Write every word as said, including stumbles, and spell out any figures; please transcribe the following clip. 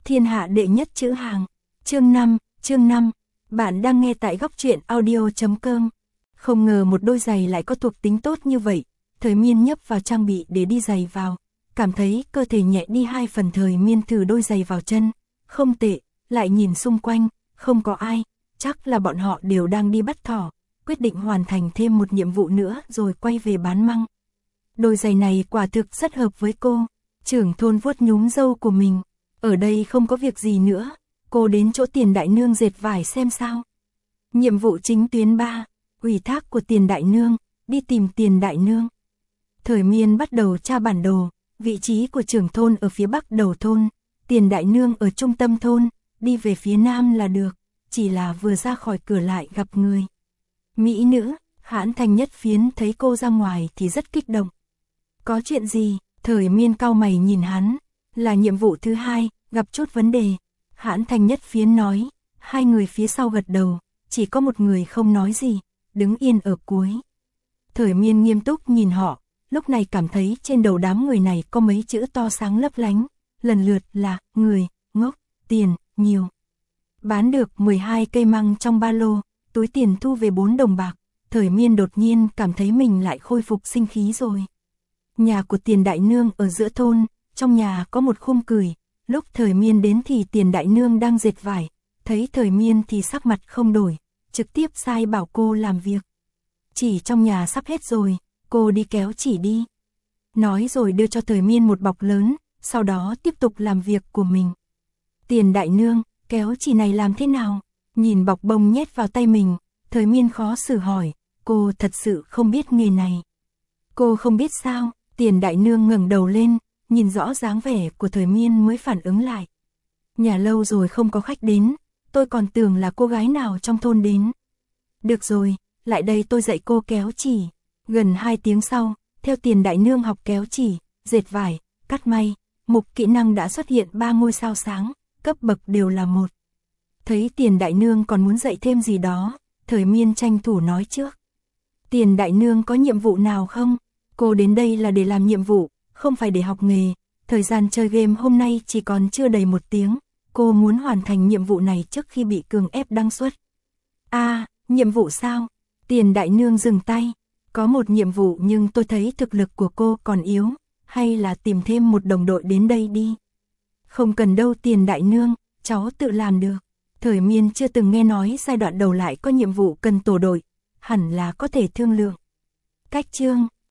Thiên hạ đệ nhất chữ hàng. Chương năm, chương năm. Bạn đang nghe tại góc truyện audio chấm com. Không ngờ một đôi giày lại có thuộc tính tốt như vậy. Thời Miên nhấp vào trang bị để đi giày vào, cảm thấy cơ thể nhẹ đi hai phần. Thời Miên thử đôi giày vào chân, không tệ, lại nhìn xung quanh, không có ai, chắc là bọn họ đều đang đi bắt thỏ, quyết định hoàn thành thêm một nhiệm vụ nữa rồi quay về bán măng. Đôi giày này quả thực rất hợp với cô. Trưởng thôn vuốt nhúm râu của mình, ở đây không có việc gì nữa, cô đến chỗ Tiền đại nương dệt vải xem sao. Nhiệm vụ chính tuyến ba, ủy thác của Tiền đại nương, đi tìm Tiền đại nương. Thời Miên bắt đầu tra bản đồ, vị trí của trưởng thôn ở phía bắc đầu thôn, Tiền đại nương ở trung tâm thôn, đi về phía nam là được, chỉ là vừa ra khỏi cửa lại gặp người. Mỹ nữ, Hãn Thành Nhất Phiến thấy cô ra ngoài thì rất kích động. Có chuyện gì? Thời Miên cau mày nhìn hắn, là nhiệm vụ thứ hai, gặp chút vấn đề. Hãn Thành Nhất Phiến nói, hai người phía sau gật đầu, chỉ có một người không nói gì, đứng yên ở cuối. Thời Miên nghiêm túc nhìn họ, lúc này cảm thấy trên đầu đám người này có mấy chữ to sáng lấp lánh, lần lượt là người, ngốc, tiền, nhiều. Bán được mười hai cây măng trong ba lô, túi tiền thu về bốn đồng bạc. Thời Miên đột nhiên cảm thấy mình lại khôi phục sinh khí rồi. Nhà của Tiền đại nương ở giữa thôn, trong nhà có một khung cửi. Lúc Thời Miên đến thì Tiền đại nương đang dệt vải, thấy Thời Miên thì sắc mặt không đổi, trực tiếp sai bảo cô làm việc. Chỉ trong nhà sắp hết rồi, cô đi kéo chỉ đi. Nói rồi đưa cho Thời Miên một bọc lớn, sau đó tiếp tục làm việc của mình. Tiền đại nương, kéo chỉ này làm thế nào? Nhìn bọc bông nhét vào tay mình, Thời Miên khó xử hỏi, cô thật sự không biết nghề này. Cô không biết sao? Tiền đại nương ngẩng đầu lên, nhìn rõ dáng vẻ của Thời Miên mới phản ứng lại. Nhà lâu rồi không có khách đến, tôi còn tưởng là cô gái nào trong thôn đến. Được rồi, lại đây tôi dạy cô kéo chỉ. Gần hai tiếng sau, theo Tiền đại nương học kéo chỉ, dệt vải, cắt may, mục kỹ năng đã xuất hiện ba ngôi sao sáng, cấp bậc đều là một. Thấy Tiền đại nương còn muốn dạy thêm gì đó, Thời Miên tranh thủ nói trước. Tiền đại nương có nhiệm vụ nào không? Cô đến đây là để làm nhiệm vụ, không phải để học nghề. Thời gian chơi game hôm nay chỉ còn chưa đầy một tiếng. Cô muốn hoàn thành nhiệm vụ này trước khi bị cường ép đăng xuất. À, nhiệm vụ sao? Tiền đại nương dừng tay. Có một nhiệm vụ nhưng tôi thấy thực lực của cô còn yếu. Hay là tìm thêm một đồng đội đến đây đi. Không cần đâu Tiền đại nương, cháu tự làm được. Thời Miên chưa từng nghe nói giai đoạn đầu lại có nhiệm vụ cần tổ đội. Hẳn là có thể thương lượng. Cách chương.